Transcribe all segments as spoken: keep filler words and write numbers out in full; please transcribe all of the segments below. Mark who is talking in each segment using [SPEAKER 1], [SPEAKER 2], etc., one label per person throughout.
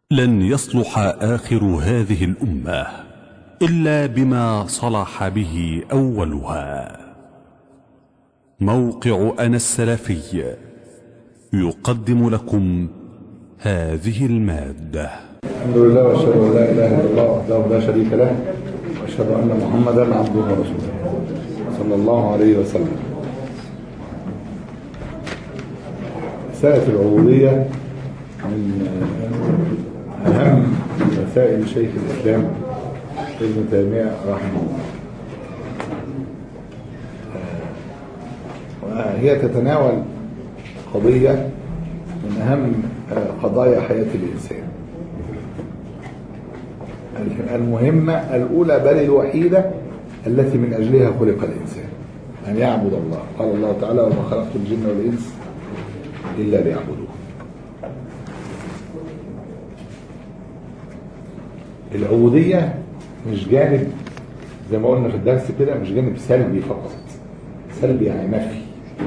[SPEAKER 1] لن يصلح آخر هذه الأمة إلا بما صلح به أولها. موقع أنا السلفي يقدم لكم هذه المادة.
[SPEAKER 2] الحمد لله واشهد ان لا اله الا الله وحده لا شريك له واشهد ان محمدا عبده ورسوله صلى الله عليه وسلم. مسألة العبودية من أهم مسائل شيخ الإسلام ابن تيمية رحمه الله، وهي تتناول قضية من أهم قضايا حياة الإنسان، المهمة الأولى بل الوحيدة التي من أجلها خلق الإنسان، أن يعبد الله. قال الله تعالى: وما خلقت الجن والإنس إلا ليعبدون. العبودية مش جانب زي ما قلنا في الدرس كده، مش جانب سلبي فقط، سلبي يعني نفي،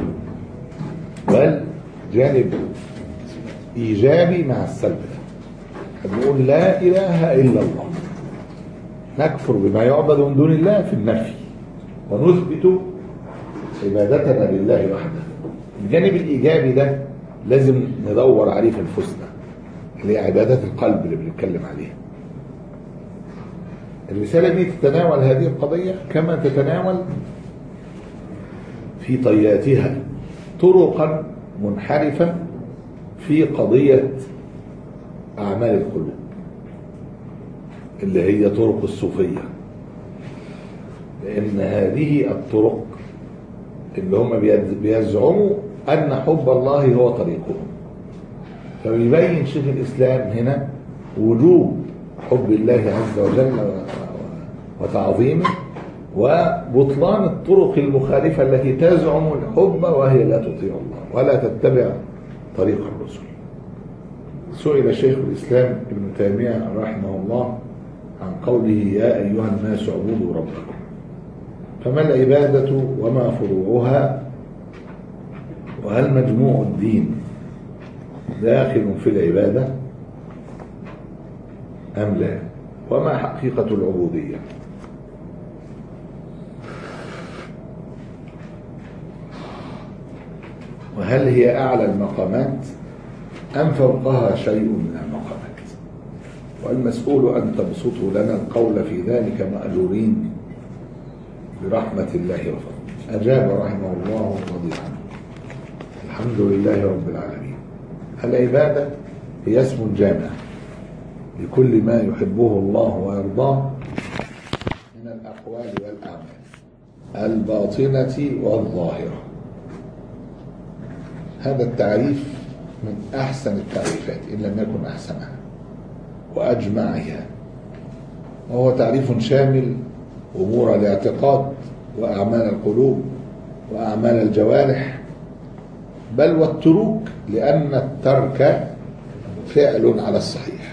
[SPEAKER 2] بل جانب إيجابي مع السلب. بنقول لا إله إلا الله، نكفر بما يعبد من دون الله في النفي، ونثبت عبادتنا لله وحده. الجانب الإيجابي ده لازم ندور عليه في أنفسنا، اللي هي عبادات القلب اللي بنتكلم عليها. الرسالة دي تتناول هذه القضية كما تتناول في طياتها طرقا منحرفة في قضية أعمال القلوب اللي هي طرق الصوفية، لأن هذه الطرق اللي هم بيزعموا أن حب الله هو طريقهم، فبيبين شيخ الإسلام هنا وجوب حب الله عز وجل وتعظيمه، وبطلان الطرق المخالفة التي تزعم الحب وهي لا تطيع الله ولا تتبع طريق الرسل. سئل شيخ الإسلام ابن تيمية رحمه الله عن قوله: يا أيها الناس اعبدوا ربكم، فما العبادة وما فروعها، وهل مجموع الدين داخل في العبادة أم لا، وما حقيقة العبودية؟ وهل هي أعلى المقامات أم فوقها شيء من المقامات؟ والمسؤول أن تبسطوا لنا القول في ذلك مأجورين برحمة الله وفضله. أجاب رحمه الله ورضي عنه: الحمد لله رب العالمين. العبادة هي اسم جامع لكل ما يحبه الله ويرضاه من الأقوال والأعمال الباطنة والظاهرة. هذا التعريف من أحسن التعريفات إن لم يكن أحسنها وأجمعها، وهو تعريف شامل أمور الاعتقاد وأعمال القلوب وأعمال الجوارح، بل والتروك، لأن الترك فعل على الصحيح،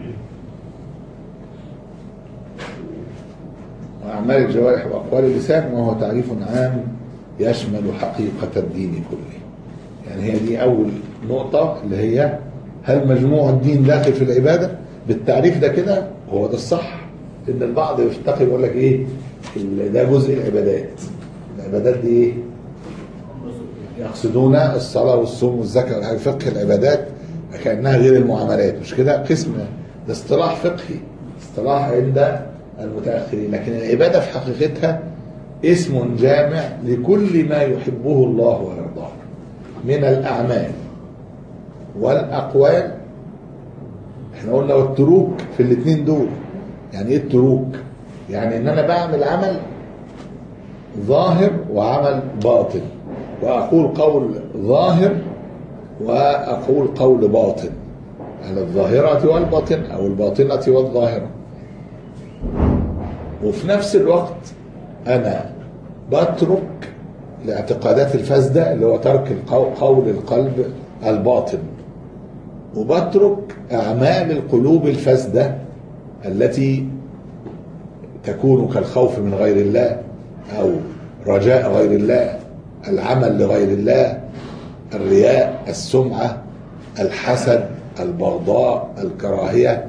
[SPEAKER 2] وأعمال الجوارح وأقوال اللسان، وهو تعريف عام يشمل حقيقة الدين كله. يعني هي دي أول نقطة، اللي هي هل مجموع الدين داخل في العبادة؟ بالتعريف ده كده هو ده الصح، إن البعض يفتقر يقول لك إيه ده جزء العبادات. العبادات دي إيه؟ يقصدون الصلاة والصوم والزكاة، فقه العبادات كأنها غير المعاملات، مش كده؟ قسم ده اصطلاح فقهي، اصطلاح عند المتأخرين، لكن العبادة في حقيقتها اسم جامع لكل ما يحبه الله ويرضاه من الأعمال والأقوال. احنا قلنا والتروك في الاثنين دول. يعني ايه التروك؟ يعني ان انا بعمل عمل ظاهر وعمل باطن، واقول قول ظاهر واقول قول باطن، على الظاهرة والباطن او الباطنة والظاهرة، وفي نفس الوقت انا بترك الاعتقادات الفاسدة اللي هو ترك قول القلب الباطن، وبترك أعمال القلوب الفاسدة التي تكون كالخوف من غير الله أو رجاء غير الله، العمل لغير الله، الرياء، السمعة، الحسد، البغضاء، الكراهية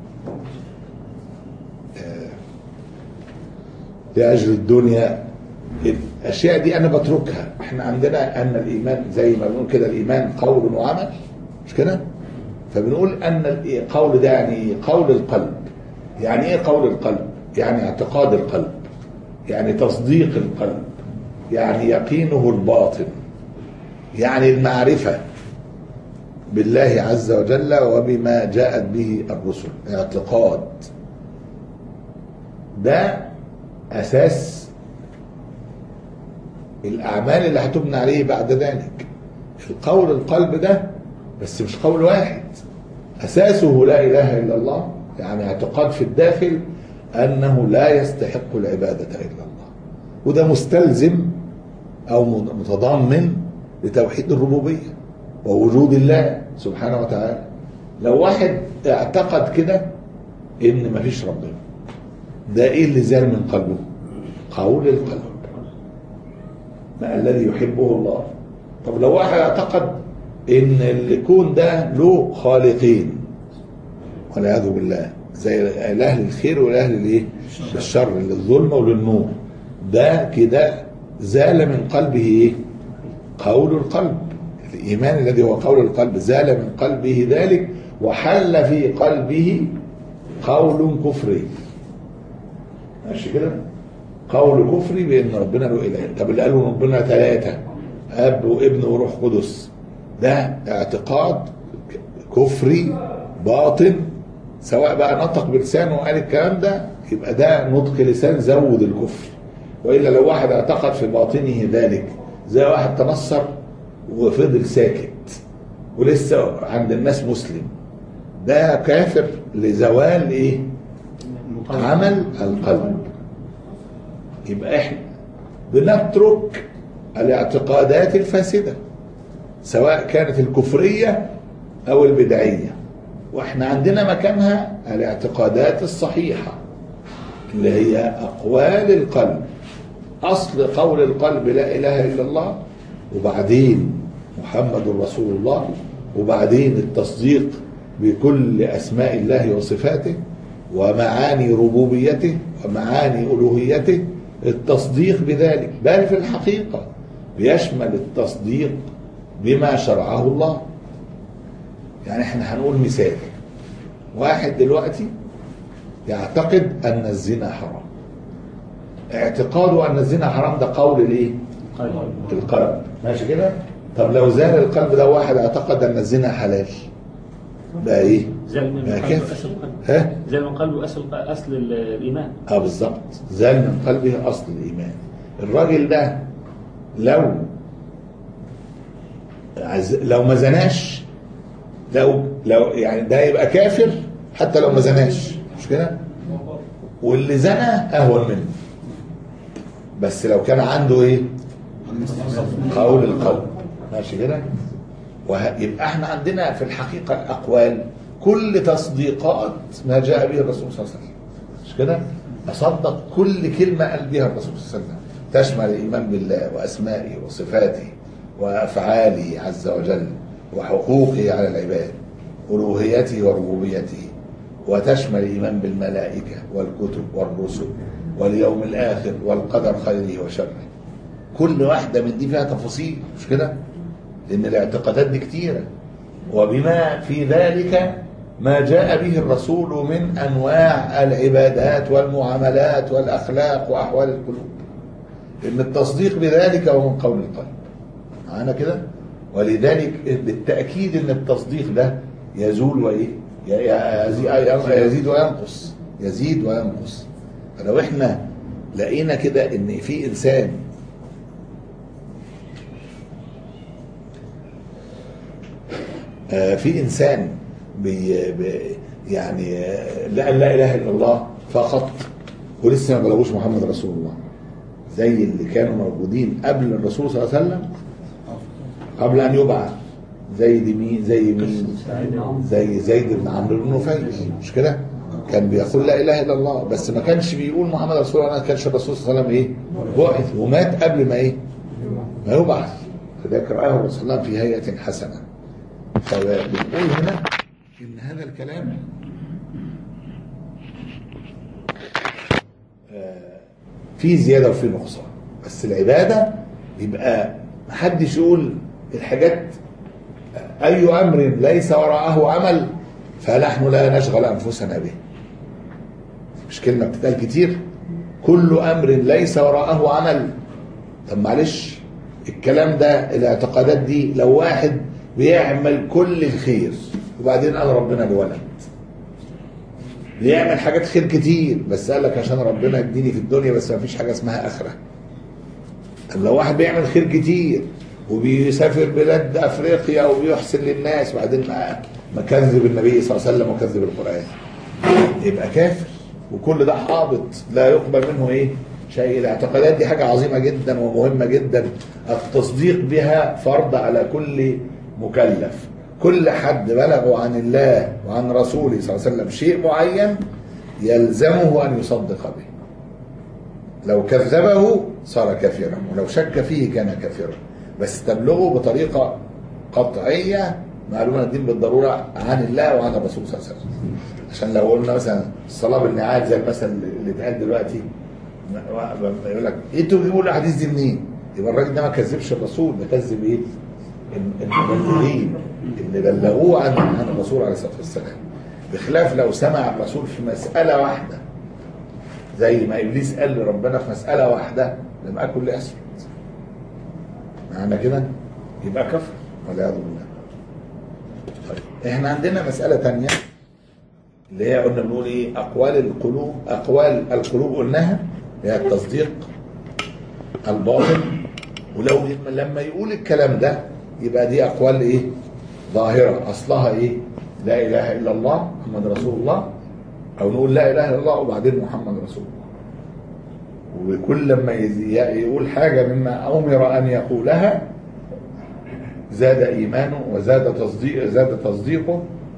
[SPEAKER 2] لأجل الدنيا. الأشياء دي أنا بتركها. احنا عندنا أن الإيمان زي ما بنقول كده الإيمان قول وعمل، مش كده؟ فبنقول أن القول ده يعني قول القلب. يعني إيه قول القلب؟ يعني اعتقاد القلب، يعني تصديق القلب، يعني يقينه الباطن، يعني المعرفة بالله عز وجل وبما جاءت به الرسل. اعتقاد ده أساس الأعمال اللي هتبنى عليه بعد ذلك. القول القلب ده بس مش قول واحد، أساسه لا إله إلا الله، يعني اعتقاد في الداخل أنه لا يستحق العبادة إلا الله، وده مستلزم أو متضمن لتوحيد الربوبية ووجود الله سبحانه وتعالى. لو واحد اعتقد كده إن مفيش ربنا، ده إيه اللي زال من قلبه؟ قول القلب، ما الذي يحبه الله. طب لو واحد اعتقد إن الكون ده له خالقين والعياذ بالله، زي الأهل الخير والأهل الإيه؟ الشر، للظلم وللنور، ده كده زال من قلبه إيه؟ قول القلب. الإيمان الذي هو قول القلب زال من قلبه ذلك، وحل في قلبه قول كفري. ماشي كده؟ قول كفري بأن ربنا له إله. طب اللي قالوا ربنا ثلاثة، أب وابن وروح قدس، ده اعتقاد كفري باطن، سواء بقى نطق بلسانه وقال الكلام ده يبقى ده نطق لسان زود الكفر. وإلا لو واحد اعتقد في باطنه ذلك، زي واحد تنصر وفضل ساكت ولسه عند الناس مسلم، ده كافر لزوال ايه؟ عمل القلب. يبقى احنا بنترك الاعتقادات الفاسدة سواء كانت الكفرية او البدعية، واحنا عندنا مكانها الاعتقادات الصحيحة اللي هي اقوال القلب. اصل قول القلب لا اله الا الله، وبعدين محمد رسول الله، وبعدين التصديق بكل اسماء الله وصفاته ومعاني ربوبيته ومعاني الوهيته، التصديق بذلك. بل في الحقيقة بيشمل التصديق بما شرعه الله. يعني احنا هنقول مثال، واحد دلوقتي يعتقد ان الزنا حرام، اعتقاده ان الزنا حرام ده قول الايه؟ القلب. ماشي كده؟ طب لو زال القلب ده، واحد اعتقد ان الزنا حلال، بقى ايه؟
[SPEAKER 3] زال من قلبه اصل القلب. ها؟ زال من قلبه اصل اصل الايمان.
[SPEAKER 2] اه بالظبط، زال من قلبه اصل الايمان. الراجل ده لو عز... لو ما زناش، لو لو يعني ده يبقى كافر حتى لو ما زناش، مش كده؟ واللي زنى اهون منه، بس لو كان عنده ايه؟ قول القلب. ماشي كده؟ ويبقى احنا عندنا في الحقيقة الأقوال كل تصديقات ما جاء به الرسول صلى الله عليه وسلم، مش كده؟ أصدق كل كلمة قال بها الرسول صلى الله عليه وسلم، تشمل الإيمان بالله وأسمائه وصفاته وأفعاله عز وجل وحقوقه على العباد، ألوهيته وربوبيته، وتشمل الإيمان بالملائكة والكتب والرسل واليوم الآخر والقدر خيره وشره. كل واحدة من دي فيها تفاصيل، مش كده؟ لأن الاعتقادات دي كتيرة، وبما في ذلك ما جاء به الرسول من أنواع العبادات والمعاملات والأخلاق وأحوال القلوب. إن التصديق بذلك هو من قول القلب معنا كده. ولذلك بالتأكيد إن التصديق ده يزول وإيه؟ يزيد وينقص، يزيد وينقص. فلو إحنا لقينا كده إن في إنسان في إنسان بي بي يعني لا لا إله إلا الله فقط ولسه ما بلغوش محمد رسول الله، زي اللي كانوا موجودين قبل الرسول صلى الله عليه وسلم قبل أن يبعث، زي مين؟ زي مين؟ زي زيد بن عمرو بن نفيل، مش كده؟ كان بيقول لا إله إلا الله بس ما كانش بيقول محمد رسول الله، ما كانش الرسول صلى الله عليه وسلم إيه؟ بعث، ومات قبل ما إيه؟ ما يبعث. فذلك رآه الرسول صلى الله عليه وسلم في هيئة حسنة. فبنقول هنا إن هذا الكلام فيه زيادة وفيه نقصان، بس العبادة يبقى محدش يقول الحاجات أي أمر ليس وراءه عمل فنحن لا نشغل أنفسنا به. مش كلمة بتتقال كتير؟ كل أمر ليس وراءه عمل. طب معلش الكلام ده الاعتقادات دي لو واحد بيعمل كل الخير وبعدين قال ربنا له ولد، بيعمل حاجات خير كتير بس قال لك عشان ربنا يديني في الدنيا بس ما فيش حاجة اسمها آخرة. طب لو واحد بيعمل خير كتير وبيسافر بلاد أفريقيا وبيحسن للناس وبعدين مكذب النبي صلى الله عليه وسلم وكذب القرآن، يبقى كافر. وكل ده حابط لا يقبل منه ايه شيء. الاعتقادات دي حاجة عظيمة جدا ومهمة جدا، التصديق بها فرض على كل مكلف. كل حد بلغوا عن الله وعن رسوله صلى الله عليه وسلم شيء معين يلزمه أن يصدق به. لو كذبه صار كافرا، ولو شك فيه كان كافرا، بس تبلغه بطريقة قطعية معلومة الدين بالضرورة عن الله وعن الرسول صلى الله عليه وسلم. عشان لو قلنا مثلا الصلاة بالنعال زي المثل اللي اتقال دلوقتي، يقول لك انتوا بتجيبوا الاحاديث دي منين؟ يبقى الراجل ده ما كذبش الرسول، ده كذب ايه؟ المبلغين اللي بلغوه عن عن الرسول عليه الصلاه والسلام. بخلاف لو سمع الرسول في مساله واحده زي ما ابليس قال لربنا في مساله واحده لم اكن لاسجد، معنى كده يبقى كفر والعياذ بالله. طيب احنا عندنا مساله ثانيه اللي هي قلنا بنقول ايه؟ اقوال القلوب. اقوال القلوب قلناها هي التصديق الباطن، ولو لما يقول الكلام ده يبقى دي اقوال ايه؟ ظاهره، اصلها ايه؟ لا اله الا الله محمد رسول الله، او نقول لا اله الا الله وبعدين محمد رسول الله. وكل لما يقول حاجه مما امر ان يقولها زاد ايمانه وزاد تصديق زاد تصديقه،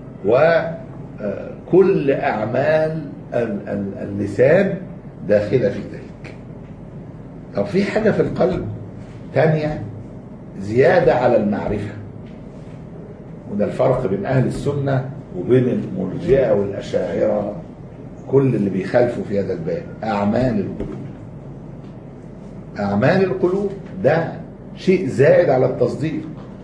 [SPEAKER 2] وكل اعمال اللسان داخله في ذلك. طب في حاجه في القلب ثانيه زياده على المعرفه، وده الفرق بين اهل السنه وبين المرجئه والاشاعره كل اللي بيخالفوا في هذا الباب. اعمال القلوب، اعمال القلوب ده شيء زائد على التصديق.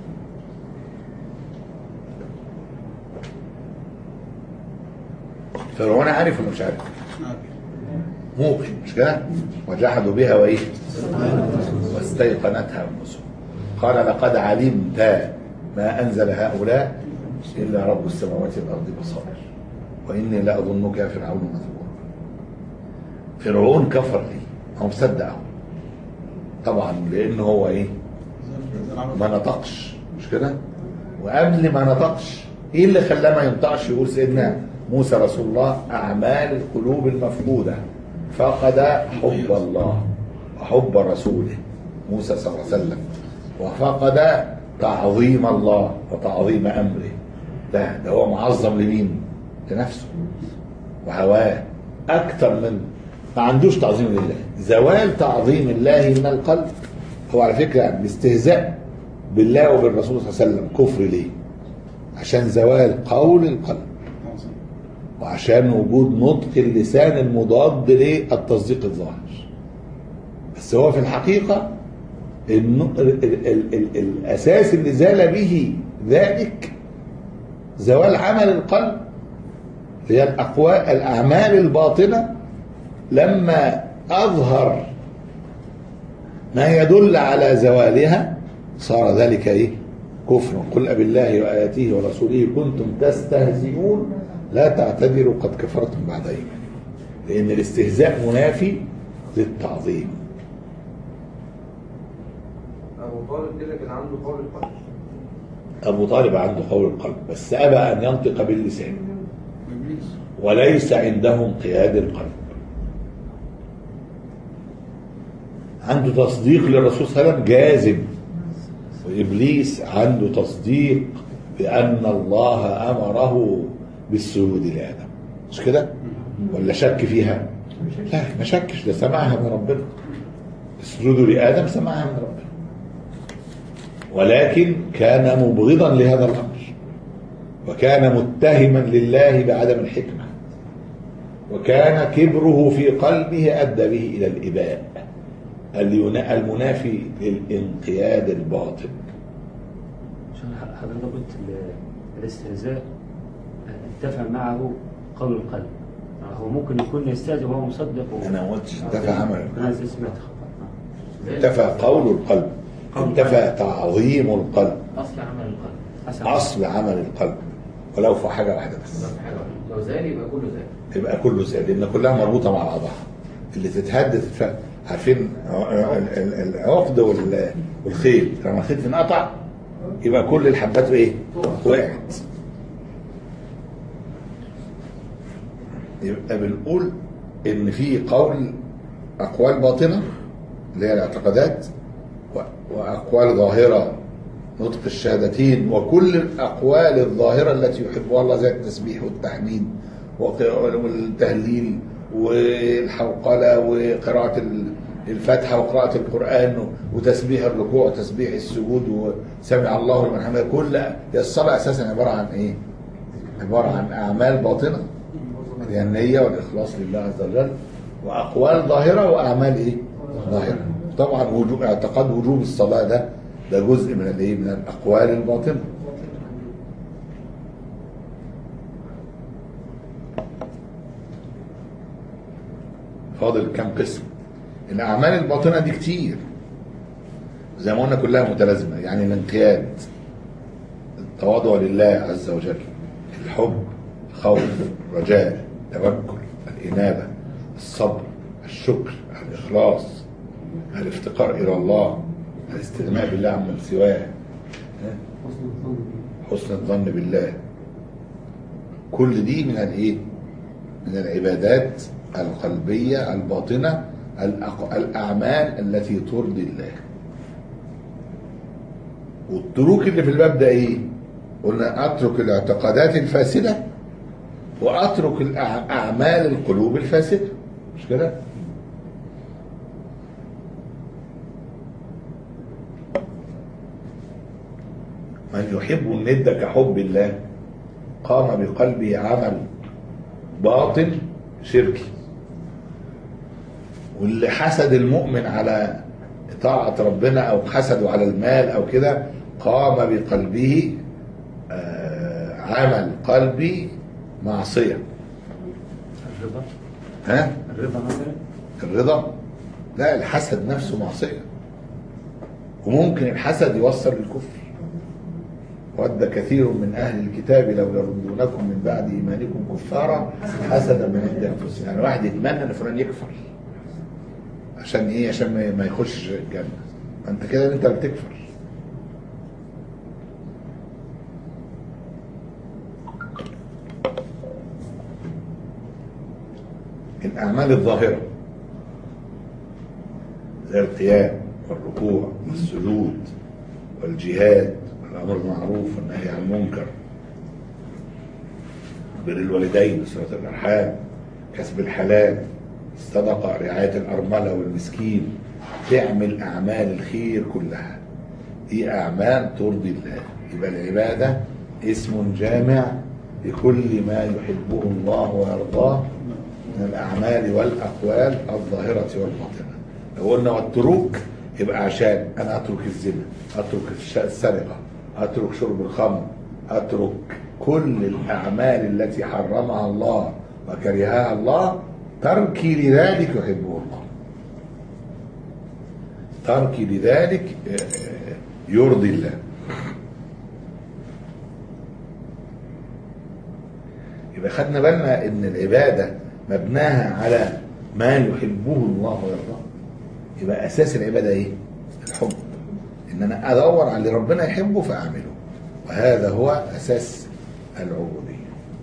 [SPEAKER 2] فرعون عارف ولا مش عارف؟ موقن، مش كده؟ وجحدوا بها وايه؟ واستيقنتها انفسهم. قال لقد علمت ما انزل هؤلاء الا رب السماوات والارض بصائر واني لاظنك يا فرعون مثبورا. فرعون كفر ليه؟ هو مصدقه طبعا لانه هو ايه؟ ما نطقش، مش كده؟ وقبل ما نطقش ايه اللي خلاه ما ينطقش؟ يقول سيدنا موسى رسول الله اعمال القلوب المفقوده، فقد حب الله وحب رسوله موسى صلى الله عليه وسلم، وفقد تعظيم الله وتعظيم امره. ده ده هو معظم لمين؟ لنفسه وهواه اكثر من ما عندوش تعظيم لله. زوال تعظيم الله من القلب هو على فكره الاستهزاء بالله وبالرسول صلى الله عليه وسلم. كفر ليه؟ عشان زوال قول القلب، وعشان وجود نطق اللسان المضاد للتصديق الظاهر. بس هو في الحقيقة ال ال ال ال الأساس اللي زال به ذلك زوال عمل القلب، هي الأقوال الأعمال الباطنة. لما أظهر ما يدل على زوالها صار ذلك إيه؟ كفر. قل بالله وآياته ورسوله كنتم تستهزئون لا تعتذروا قد كفرتم بعد ايمانكم. لان الاستهزاء منافي للتعظيم.
[SPEAKER 4] ابو طالب كده كان عنده قول القلب.
[SPEAKER 2] ابو طالب عنده قول القلب بس ابى ان ينطق باللسان وليس عنده انقياد القلب. عنده تصديق للرسول صلى الله عليه وسلم جازم، وابليس عنده تصديق بان الله امره بالسجود لآدم، مش كده؟ ولا شك فيها؟ لا ما شكش، ده سمعها من ربنا. السجود لآدم سمعها من ربنا، ولكن كان مبغضا لهذا الأمر وكان متهما لله بعدم الحكمة، وكان كبره في قلبه أدى به إلى الإباء المنافي للانقياد الباطن.
[SPEAKER 3] حضرتك قلت الاستهزاء انتفى معه قول القلب، هو ممكن يكون يستهزئ وهو مصدق و...
[SPEAKER 2] أنا ما قلتش انتفى عمل القلب،
[SPEAKER 3] انتفى
[SPEAKER 2] قول القلب، انتفى تعظيم القلب،
[SPEAKER 3] أصل عمل القلب،
[SPEAKER 2] أصل عمل القلب، ولو في حاجة واحدة بس.
[SPEAKER 3] لو زال يبقى كله زال،
[SPEAKER 2] يبقى كله زال، لأن كلها مربوطة مع بعضها. اللي تتهدد ف... عارفين العقد والخيل، لما الخيل تنقطع يبقى كل الحبات ايه؟ وقعت. يبقى بنقول ان في قول اقوال باطنه اللي هي الاعتقادات، واقوال ظاهره نطق الشهادتين، وكل الاقوال الظاهره التي يحبها الله زي التسبيح والتحميد والتهليل والحوقله وقراءه الفاتحه وقراءه القران وتسبيح الركوع وتسبيح السجود وسمع الله لمن حمده. كل الصلاه اساسا عباره عن ايه؟ عباره عن اعمال باطنه، يعني النيه والاخلاص لله عز وجل، واقوال ظاهره واعمال ايه؟ ظاهره. طبعا وجوب اعتقاد وجوب الصلاه ده ده جزء من الايه؟ من الاقوال الباطنه. فاضل كم قسم؟ الاعمال الباطنه دي كتير زي ما قلنا، كلها متلازمه، يعني الانقياد، التواضع لله عز وجل، الحب، الخوف، الرجاء، التوكل، الانابه، الصبر، الشكر، الاخلاص، الافتقار الى الله، الاستغناء بالله عمن سواه، حسن الظن بالله. كل دي من الايه؟ من العبادات القلبيه الباطنه، الاعمال التي ترضي الله. والتروك اللي في الباب ده ايه؟ قلنا اترك الاعتقادات الفاسده واترك اعمال القلوب الفاسده، مش كده؟ من يحب الند كحب الله قام بقلبه عمل باطن شركي. واللي حسد المؤمن على طاعة ربنا او حسده على المال او كده قام بقلبه عمل قلبي معصية.
[SPEAKER 3] الرضا،
[SPEAKER 2] ها؟
[SPEAKER 3] الرضا مثلا،
[SPEAKER 2] الرضا لا، الحسد نفسه معصية، وممكن الحسد يوصل للكفر. ود كثير من أهل الكتاب لو يردونكم من بعد إيمانكم كفارا حسدا من عند أنفسهم. يعني واحد يتمنى إن فلان يكفر عشان إيه؟ عشان ما يخش الجنة. أنت كده أنت بتكفر. الأعمال الظاهرة زي القيام والركوع والسجود والجهاد والأمر بالمعروف والنهي عن المنكر، بر الوالدين، صلة الأرحام، كسب الحلال، الصدقة، رعاية الأرملة والمسكين، تعمل أعمال الخير كلها. دي أعمال ترضي الله. يبقى العبادة اسم جامع لكل ما يحبه الله ويرضاه من الأعمال والأقوال الظاهرة والباطنة. لو قلنا والتروك يبقى عشان أنا أترك الزنا، أترك السرقة، أترك شرب الخمر، أترك كل الأعمال التي حرمها الله وكرهها الله، تركي لذلك يحبه الله، تركي لذلك يرضي الله. يبقى خدنا بالنا ان العبادة مبناها على ما يحبه الله ويرضاه. يبقى اساس العبادة ايه؟ الحب، ان انا ادور على اللي ربنا يحبه فاعمله، وهذا هو اساس العبودية.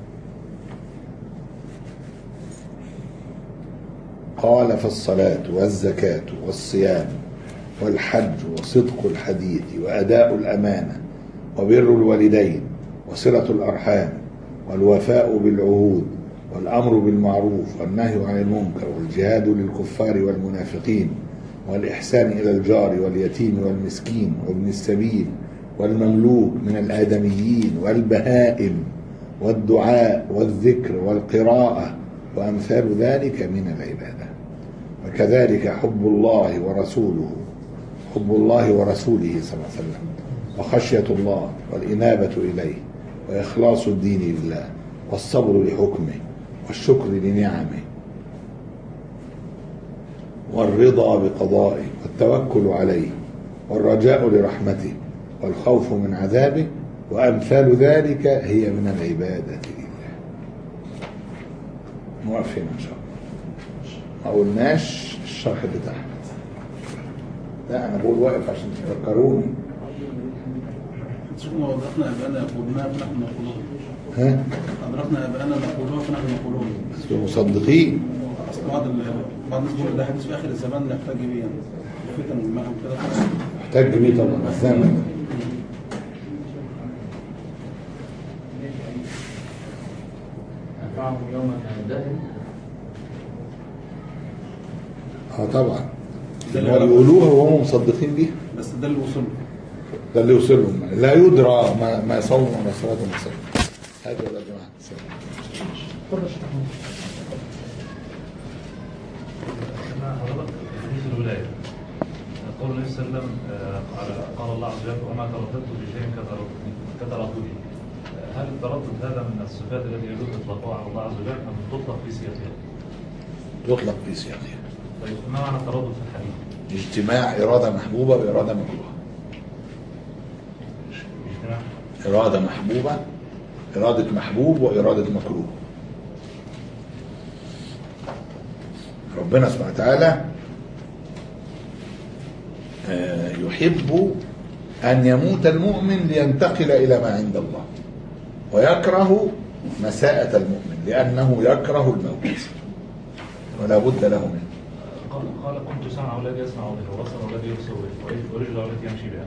[SPEAKER 2] قال فالصلاة والزكاة والصيام والحج وصدق الحديث وأداء الأمانة وبر الوالدين وصلة الأرحام والوفاء بالعهود والأمر بالمعروف والنهي عن المنكر والجهاد للكفار والمنافقين والإحسان إلى الجار واليتيم والمسكين وابن السبيل والمملوك من الآدميين والبهائم والدعاء والذكر والقراءة وأمثال ذلك من العبادة. وكذلك حب الله ورسوله حب الله ورسوله صلى الله عليه وسلم وخشية الله والإنابة إليه وإخلاص الدين لله والصبر لحكمه والشكر لنعمه والرضا بقضائه والتوكل عليه والرجاء لرحمته والخوف من عذابه وأمثال ذلك هي من العبادة لله. نوقف هنا إن شاء الله. ما قلناش الشرح اللي تحت. لا أنا بقول واقف عشان تفكروني.
[SPEAKER 5] شوفوا أدركنا أبانا يقولون فنحن نقولون.
[SPEAKER 2] ها؟
[SPEAKER 5] أدركنا أبانا يقولون فنحن نقولون.
[SPEAKER 2] بس مصدقين.
[SPEAKER 5] بعض بعض الناس بيقولوا ده حديث في آخر الزمان نحتاج بيه يعني. فتن والماء وكده.
[SPEAKER 2] محتاج بيه طبعا الزمن.
[SPEAKER 3] أنفعهم يوم كان داهن.
[SPEAKER 2] اه طبعا. اللي بيقولوها وهم مصدقين بيها.
[SPEAKER 5] بس ده اللي وصل
[SPEAKER 2] ده اللي يوصلهم. لا يدرى ما ما يصوم ولا صلاة ولا صلاة. هذا ولا جماعة.
[SPEAKER 6] حديث الولاية قول النبي صلى الله عليه وسلم قال الله عز وجل وما ترددت بشيء كترددي. هل التردد هذا من الصفات التي يجوز اطلاقها على الله عز وجل ام تطلق في سياقها؟
[SPEAKER 2] يطلق في سياقها.
[SPEAKER 6] طيب ما معنى التردد في الحديث؟
[SPEAKER 2] اجتماع إرادة محبوبة بإرادة مكروهة.
[SPEAKER 6] اجتماع
[SPEAKER 2] إرادة محبوبة إرادة محبوب وإرادة مكروه. ربنا سبحانه وتعالى يحب أن يموت المؤمن لينتقل إلى ما عند الله، ويكره مساءة المؤمن لأنه يكره الموت ولا بد له منه.
[SPEAKER 6] قال قال كنت سمع والذي يسمع به وبصر والذي يبصر به ورجل والتي يمشي بها.